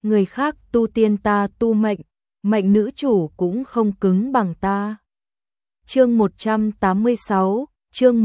người khác tu tiên ta tu mệnh, mệnh nữ chủ cũng không cứng bằng ta. Chương 186, chương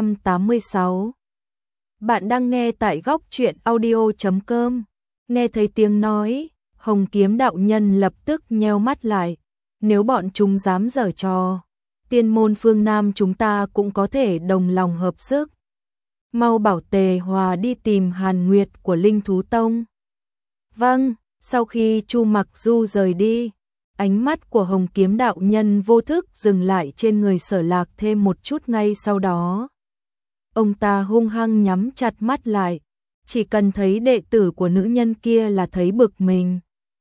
186. Bạn đang nghe tại góc truyện audio.com. Nghe thấy tiếng nói, Hồng Kiếm đạo nhân lập tức nheo mắt lại. Nếu bọn chúng dám giở trò, tiên môn phương Nam chúng ta cũng có thể đồng lòng hợp sức. Mau bảo Tề Hòa đi tìm Hàn Nguyệt của Linh Thú Tông. Vâng, sau khi Chu Mặc Du rời đi, ánh mắt của Hồng Kiếm đạo nhân vô thức dừng lại trên người Sở Lạc thêm một chút ngay sau đó. Ông ta hung hăng nhắm chặt mắt lại, chỉ cần thấy đệ tử của nữ nhân kia là thấy bực mình.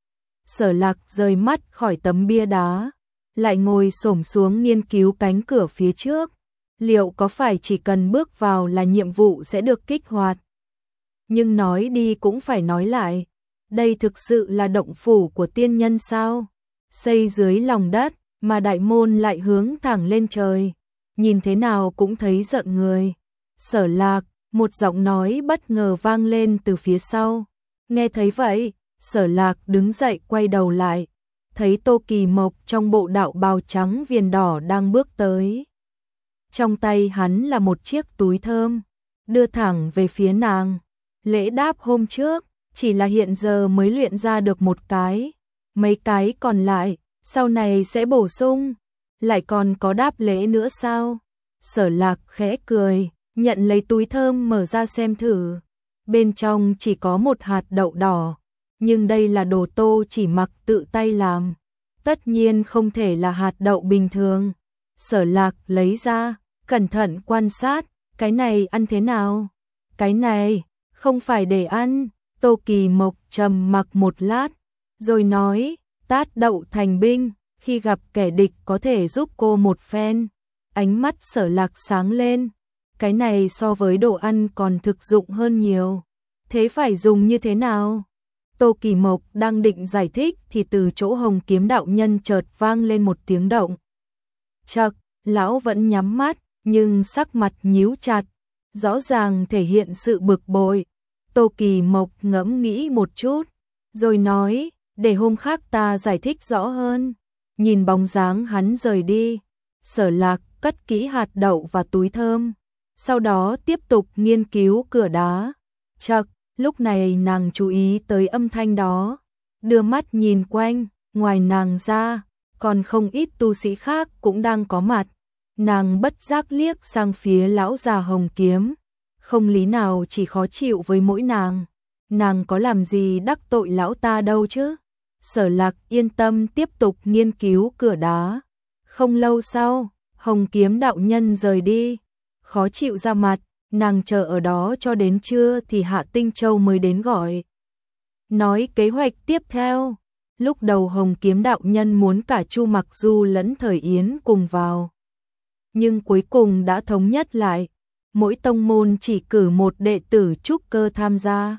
Sở Lạc rời mắt khỏi tấm bia đá, lại ngồi xổm xuống nghiên cứu cánh cửa phía trước. Liệu có phải chỉ cần bước vào là nhiệm vụ sẽ được kích hoạt? Nhưng nói đi cũng phải nói lại, đây thực sự là động phủ của tiên nhân sao? Xây dưới lòng đất, mà đại môn lại hướng thẳng lên trời, nhìn thế nào cũng thấy giận người. Sở Lạc, một giọng nói bất ngờ vang lên từ phía sau. Nghe thấy vậy, Sở Lạc đứng dậy quay đầu lại, thấy Tô Kỳ Mộc trong bộ đạo bào trắng viền đỏ đang bước tới. Trong tay hắn là một chiếc túi thơm, đưa thẳng về phía nàng. Lễ đáp hôm trước, chỉ là hiện giờ mới luyện ra được một cái, mấy cái còn lại, sau này sẽ bổ sung. Lại còn có đáp lễ nữa sao? Sở Lạc khẽ cười, nhận lấy túi thơm mở ra xem thử. Bên trong chỉ có một hạt đậu đỏ, nhưng đây là đồ Tô Chỉ Mặc tự tay làm, tất nhiên không thể là hạt đậu bình thường. Sở Lạc lấy ra, cẩn thận quan sát, cái này ăn thế nào? Cái này, không phải để ăn. Tô Kỳ Mộc trầm mặc một lát, rồi nói, tát đậu thành binh, khi gặp kẻ địch có thể giúp cô một phen. Ánh mắt Sở Lạc sáng lên, cái này so với đồ ăn còn thực dụng hơn nhiều. Thế phải dùng như thế nào? Tô Kỳ Mộc đang định giải thích thì từ chỗ Hồng Kiếm đạo nhân chợt vang lên một tiếng động. Chậc, lão vẫn nhắm mắt, nhưng sắc mặt nhíu chặt, rõ ràng thể hiện sự bực bội. Tô Kỳ Mộc ngẫm nghĩ một chút, rồi nói, để hôm khác ta giải thích rõ hơn. Nhìn bóng dáng hắn rời đi, Sở Lạc cất kỹ hạt đậu và túi thơm, sau đó tiếp tục nghiên cứu cửa đá. Chậc, lúc này nàng chú ý tới âm thanh đó, đưa mắt nhìn quanh, ngoài nàng ra, còn không ít tu sĩ khác cũng đang có mặt. Nàng bất giác liếc sang phía lão già Hồng Kiếm, không lý nào chỉ khó chịu với mỗi nàng có làm gì đắc tội lão ta đâu chứ. Sở Lạc yên tâm tiếp tục nghiên cứu cửa đá. Không lâu sau, Hồng Kiếm đạo nhân rời đi, khó chịu ra mặt, nàng chờ ở đó cho đến trưa thì Hạ Tinh Châu mới đến gọi. Nói kế hoạch tiếp theo, lúc đầu Hồng Kiếm đạo nhân muốn cả Chu Mặc Du lẫn Thời Yến cùng vào, nhưng cuối cùng đã thống nhất lại, mỗi tông môn chỉ cử một đệ tử trúc cơ tham gia.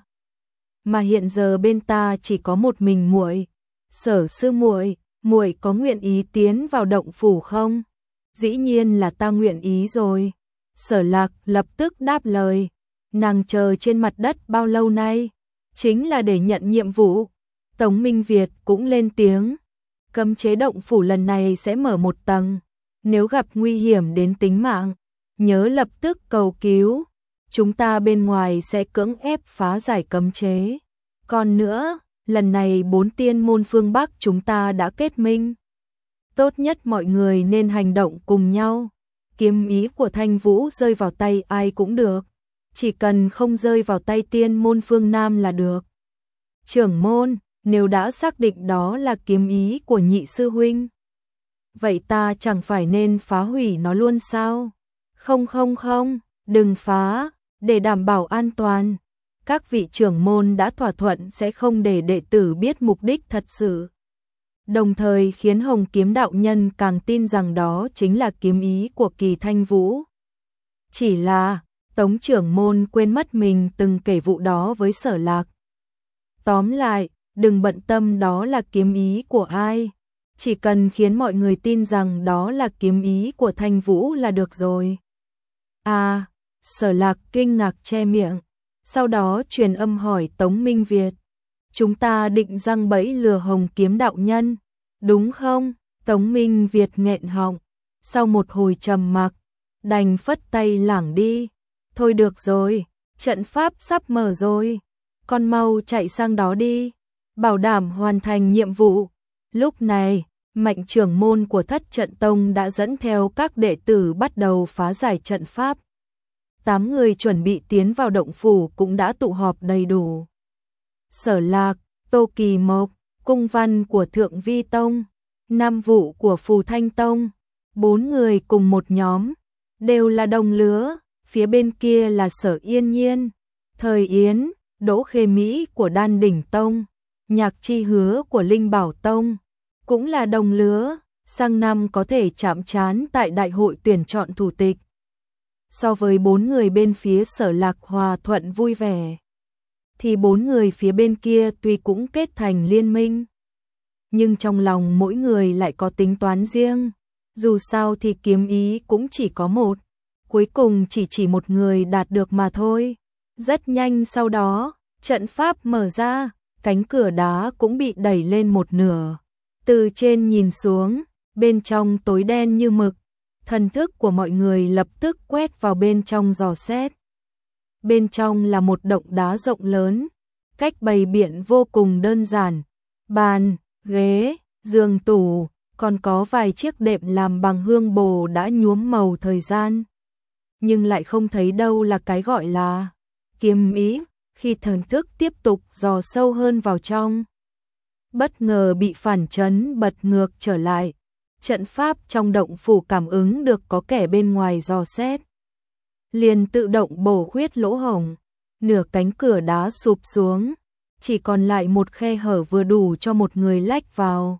Mà hiện giờ bên ta chỉ có một mình muội. Sở sư muội, muội có nguyện ý tiến vào động phủ không? Dĩ nhiên là ta nguyện ý rồi. Sở Lạc lập tức đáp lời, nàng chờ trên mặt đất bao lâu nay, chính là để nhận nhiệm vụ. Tống Minh Việt cũng lên tiếng, cấm chế động phủ lần này sẽ mở một tầng, nếu gặp nguy hiểm đến tính mạng, nhớ lập tức cầu cứu, chúng ta bên ngoài sẽ cưỡng ép phá giải cấm chế. Còn nữa, lần này 4 tiên môn phương Bắc chúng ta đã kết minh, tốt nhất mọi người nên hành động cùng nhau. Kiếm ý của Thanh Vũ rơi vào tay ai cũng được, chỉ cần không rơi vào tay tiên môn phương Nam là được. Trưởng môn, nếu đã xác định đó là kiếm ý của nhị sư huynh, vậy ta chẳng phải nên phá hủy nó luôn sao? Không, đừng phá, để đảm bảo an toàn. Các vị trưởng môn đã thỏa thuận sẽ không để đệ tử biết mục đích thật sự. Đồng thời khiến Hồng Kiếm đạo nhân càng tin rằng đó chính là kiếm ý của Kỳ Thanh Vũ. Chỉ là, Tống trưởng môn quên mất mình từng kể vụ đó với Sở Lạc. Tóm lại, đừng bận tâm đó là kiếm ý của ai, chỉ cần khiến mọi người tin rằng đó là kiếm ý của Thanh Vũ là được rồi. À, Sở Lạc kinh ngạc che miệng, sau đó truyền âm hỏi Tống Minh Việt. chúng ta định răng bẫy lừa Hồng Kiếm đạo nhân, đúng không? Tống Minh Việt nghẹn họng, sau một hồi trầm mặc, đành phất tay lảng đi. Thôi được rồi, trận pháp sắp mở rồi, con mau chạy sang đó đi, bảo đảm hoàn thành nhiệm vụ. Lúc này, Mạnh trưởng môn của Thất Trận Tông đã dẫn theo các đệ tử bắt đầu phá giải trận pháp. 8 người chuẩn bị tiến vào động phủ cũng đã tụ họp đầy đủ. Sở Lạc, Tô Kỳ Mộc, Cung Văn của Thượng Vi Tông, Nam Vụ của Phù Thanh Tông, 4 người cùng một nhóm, đều là đồng lứa, phía bên kia là Sở Yên Nhiên, Thời Yến, Đỗ Khê Mỹ của Đan Đỉnh Tông, Nhạc Chi Hứa của Linh Bảo Tông, cũng là đồng lứa, sang năm có thể chạm trán tại đại hội tuyển chọn thủ tịch. So với 4 người bên phía Sở Lạc hòa thuận vui vẻ, thì 4 người phía bên kia tuy cũng kết thành liên minh, nhưng trong lòng mỗi người lại có tính toán riêng, dù sao thì kiếm ý cũng chỉ có một, cuối cùng chỉ một người đạt được mà thôi. Rất nhanh sau đó, trận pháp mở ra, cánh cửa đá cũng bị đẩy lên một nửa. Từ trên nhìn xuống, bên trong tối đen như mực, thần thức của mọi người lập tức quét vào bên trong dò xét. Bên trong là một động đá rộng lớn, cách bày biện vô cùng đơn giản, bàn, ghế, giường tủ, còn có vài chiếc đệm làm bằng hương bồ đã nhuốm màu thời gian. Nhưng lại không thấy đâu là cái gọi là kiếm ý, khi thần thức tiếp tục dò sâu hơn vào trong. Bất ngờ bị phản chấn bật ngược trở lại, trận pháp trong động phủ cảm ứng được có kẻ bên ngoài dò xét, liền tự động bổ khuyết lỗ hổng, nửa cánh cửa đá sụp xuống, chỉ còn lại một khe hở vừa đủ cho một người lách vào.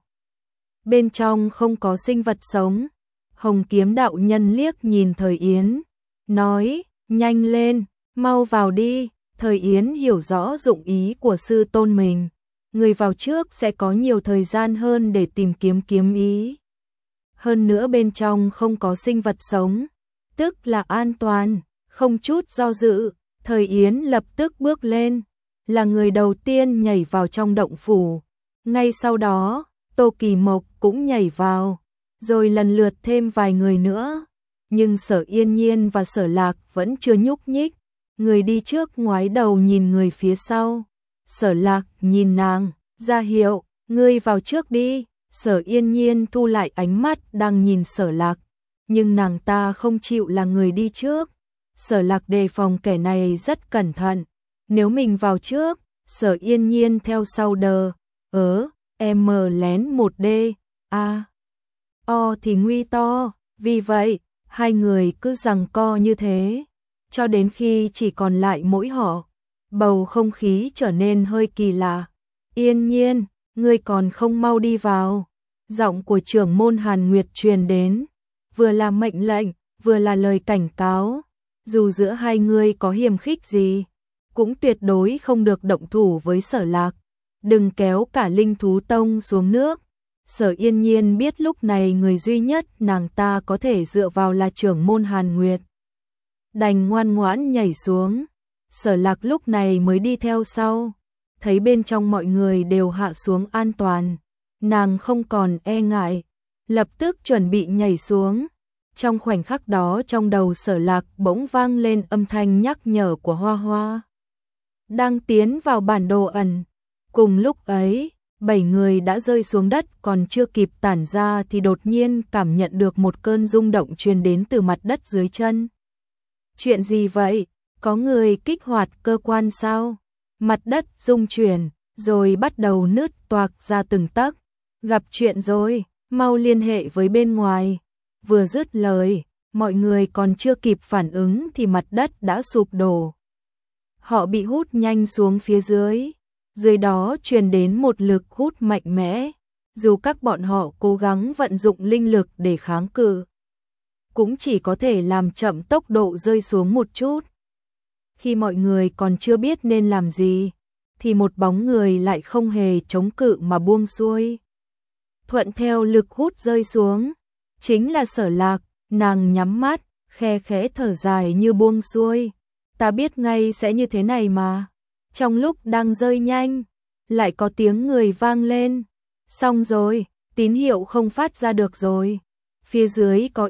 Bên trong không có sinh vật sống. Hồng Kiếm đạo nhân liếc nhìn Thời Yến, nói, nhanh lên, mau vào đi. Thời Yến hiểu rõ dụng ý của sư tôn mình, người vào trước sẽ có nhiều thời gian hơn để tìm kiếm kiếm ý. Hơn nữa bên trong không có sinh vật sống, tức là an toàn, không chút do dự, Thời Yến lập tức bước lên, là người đầu tiên nhảy vào trong động phủ. Ngay sau đó, Tô Kỳ Mộc cũng nhảy vào, rồi lần lượt thêm vài người nữa. Nhưng Sở Yên Nhiên và Sở Lạc vẫn chưa nhúc nhích, người đi trước ngoái đầu nhìn người phía sau. Sở Lạc nhìn nàng, ra hiệu, ngươi vào trước đi. Sở Yên Nhiên thu lại ánh mắt đang nhìn Sở Lạc, nhưng nàng ta không chịu là người đi trước. Sở Lạc đề phòng kẻ này rất cẩn thận, nếu mình vào trước, Sở Yên Nhiên theo sau đờ, em lén một d, o thì nguy to, vì vậy, hai người cứ giằng co như thế, cho đến khi chỉ còn lại mỗi họ. Bầu không khí trở nên hơi kỳ lạ. Yên Nhiên, ngươi còn không mau đi vào. Giọng của trưởng môn Hàn Nguyệt truyền đến, vừa là mệnh lệnh, vừa là lời cảnh cáo. Dù giữa hai người có hiềm khích gì, cũng tuyệt đối không được động thủ với Sở Lạc. Đừng kéo cả Linh Thú Tông xuống nước. Sở Yên Nhiên biết lúc này người duy nhất nàng ta có thể dựa vào là trưởng môn Hàn Nguyệt, đành ngoan ngoãn nhảy xuống. Sở Lạc lúc này mới đi theo sau, thấy bên trong mọi người đều hạ xuống an toàn, nàng không còn e ngại, lập tức chuẩn bị nhảy xuống. Trong khoảnh khắc đó trong đầu Sở Lạc bỗng vang lên âm thanh nhắc nhở của Hoa Hoa, đang tiến vào bản đồ ẩn. Cùng lúc ấy, 7 người đã rơi xuống đất, còn chưa kịp tản ra thì đột nhiên cảm nhận được một cơn rung động truyền đến từ mặt đất dưới chân. Chuyện gì vậy? Có người kích hoạt cơ quan sao? Mặt đất rung chuyển, rồi bắt đầu nứt toạc ra từng tấc. Gặp chuyện rồi, mau liên hệ với bên ngoài. Vừa dứt lời, mọi người còn chưa kịp phản ứng thì mặt đất đã sụp đổ. Họ bị hút nhanh xuống phía dưới. Dưới đó truyền đến một lực hút mạnh mẽ. Dù các bọn họ cố gắng vận dụng linh lực để kháng cự, cũng chỉ có thể làm chậm tốc độ rơi xuống một chút. Khi mọi người còn chưa biết nên làm gì, thì một bóng người lại không hề chống cự mà buông xuôi. Thuận theo lực hút rơi xuống, chính là Sở Lạc. Nàng nhắm mắt, khe khẽ thở dài như buông xuôi. Ta biết ngay sẽ như thế này mà. Trong lúc đang rơi nhanh, lại có tiếng người vang lên. Xong rồi, tín hiệu không phát ra được rồi. Phía dưới có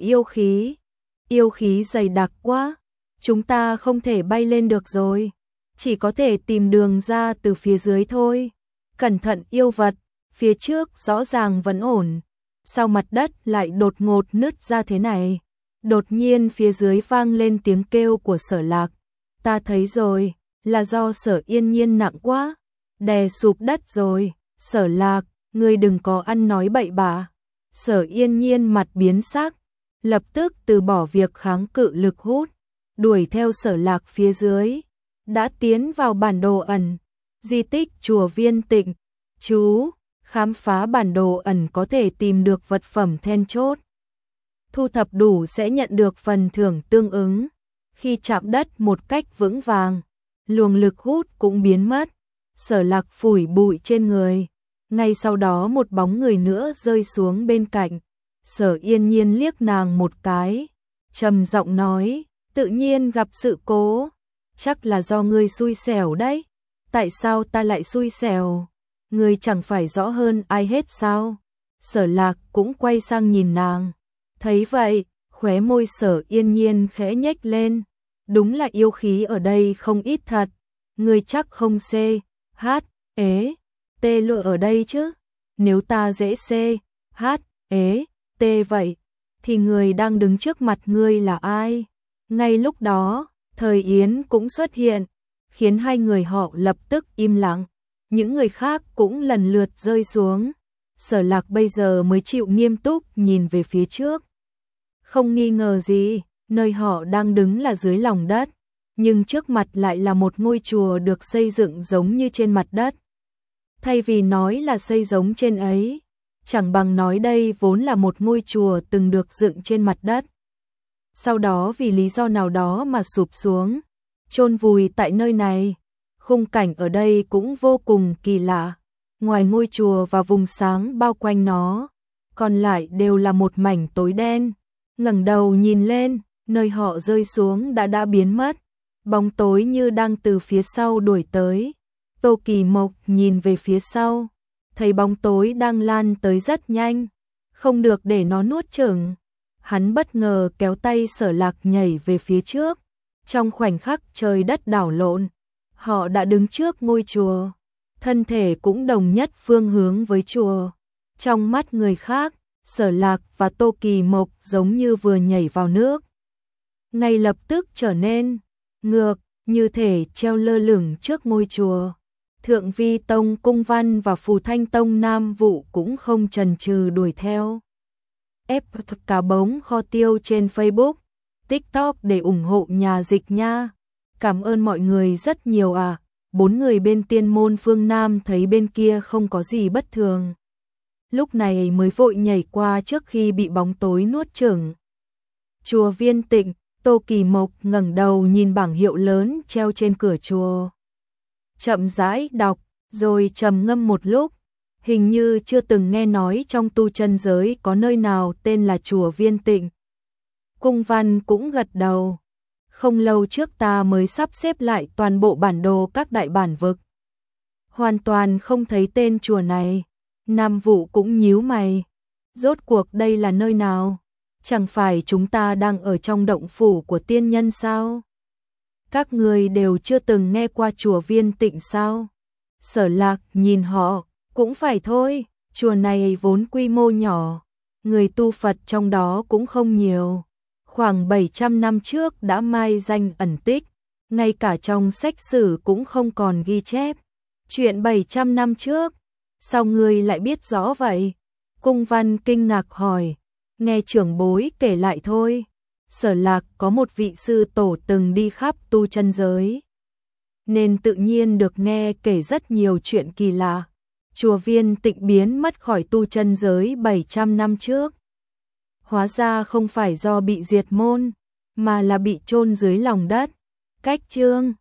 yêu khí dày đặc quá. Chúng ta không thể bay lên được rồi. Chỉ có thể tìm đường ra từ phía dưới thôi. Cẩn thận yêu vật, phía trước rõ ràng vẫn ổn. Sao mặt đất lại đột ngột nứt ra thế này? Đột nhiên phía dưới vang lên tiếng kêu của Sở Lạc. Ta thấy rồi, là do Sở Yên Nhiên nặng quá, đè sụp đất rồi. Sở Lạc, ngươi đừng có ăn nói bậy bạ. Sở Yên Nhiên mặt biến sắc, lập tức từ bỏ việc kháng cự lực hút, đuổi theo Sở Lạc phía dưới, đã tiến vào bản đồ ẩn, di tích chùa Viên Tịnh. Chú, khám phá bản đồ ẩn có thể tìm được vật phẩm then chốt. Thu thập đủ sẽ nhận được phần thưởng tương ứng. Khi chạm đất một cách vững vàng, luồng lực hút cũng biến mất. Sở Lạc phủi bụi trên người. Ngay sau đó một bóng người nữa rơi xuống bên cạnh. Sở Yên Nhiên liếc nàng một cái, trầm giọng nói, tự nhiên gặp sự cố. Chắc là do ngươi xui xẻo đấy. Tại sao ta lại xui xẻo? Ngươi chẳng phải rõ hơn ai hết sao? Sở Lạc cũng quay sang nhìn nàng. Thấy vậy, khóe môi Sở Yên Nhiên khẽ nhếch lên. Đúng là yêu khí ở đây không ít thật. Ngươi chắc không C, H, ế, T lựa ở đây chứ? Nếu ta dễ C, H, ế, T vậy, thì người đang đứng trước mặt ngươi là ai? Ngay lúc đó, Thời Yến cũng xuất hiện, khiến hai người họ lập tức im lặng. Những người khác cũng lần lượt rơi xuống. Sở Lạc bây giờ mới chịu nghiêm túc nhìn về phía trước. Không nghi ngờ gì, nơi họ đang đứng là dưới lòng đất, nhưng trước mặt lại là một ngôi chùa được xây dựng giống như trên mặt đất. Thay vì nói là xây giống trên ấy, chẳng bằng nói đây vốn là một ngôi chùa từng được dựng trên mặt đất. Sau đó vì lý do nào đó mà sụp xuống, chôn vùi tại nơi này. Khung cảnh ở đây cũng vô cùng kỳ lạ. Ngoài ngôi chùa và vùng sáng bao quanh nó, còn lại đều là một mảnh tối đen. Ngẩng đầu nhìn lên, nơi họ rơi xuống đã biến mất. Bóng tối như đang từ phía sau đuổi tới. Tô Kỳ Mộc nhìn về phía sau, thấy bóng tối đang lan tới rất nhanh, không được để nó nuốt chửng. Hắn bất ngờ kéo tay Sở Lạc nhảy về phía trước. Trong khoảnh khắc trời đất đảo lộn, họ đã đứng trước ngôi chùa, thân thể cũng đồng nhất phương hướng với chùa. Trong mắt người khác, Sở Lạc và Tô Kỳ Mộc giống như vừa nhảy vào nước. Ngay lập tức trở nên ngược, như thể treo lơ lửng trước ngôi chùa. Thượng Vi Tông Cung Văn và Phù Thanh Tông Nam Vụ cũng không chần chừ đuổi theo. Ép cả bóng kho tiêu trên Facebook, TikTok để ủng hộ nhà dịch nha. Cảm ơn mọi người rất nhiều à. 4 người bên Tiên Môn phương Nam thấy bên kia không có gì bất thường, lúc này mới vội nhảy qua trước khi bị bóng tối nuốt chửng. Chùa Viên Tịnh. Tô Kỳ Mộc ngẩng đầu nhìn bảng hiệu lớn treo trên cửa chùa, chậm rãi đọc, rồi trầm ngâm một lúc. Hình như chưa từng nghe nói trong tu chân giới có nơi nào tên là chùa Viên Tịnh. Cung Văn cũng gật đầu. Không lâu trước ta mới sắp xếp lại toàn bộ bản đồ các đại bản vực, hoàn toàn không thấy tên chùa này. Nam Vụ cũng nhíu mày. Rốt cuộc đây là nơi nào? Chẳng phải chúng ta đang ở trong động phủ của tiên nhân sao? Các người đều chưa từng nghe qua chùa Viên Tịnh sao? Sở Lạc nhìn họ, cũng phải thôi, chùa này vốn quy mô nhỏ, người tu Phật trong đó cũng không nhiều. Khoảng 700 năm trước đã mai danh ẩn tích, ngay cả trong sách sử cũng không còn ghi chép. Chuyện 700 năm trước, sao ngươi lại biết rõ vậy? Cung Văn kinh ngạc hỏi. Nghe trưởng bối kể lại thôi. Sở Lạc có một vị sư tổ từng đi khắp tu chân giới, nên tự nhiên được nghe kể rất nhiều chuyện kỳ lạ. Chùa Viên Tịnh biến mất khỏi tu chân giới 700 năm trước. Hóa ra không phải do bị diệt môn, mà là bị chôn dưới lòng đất. Cách chương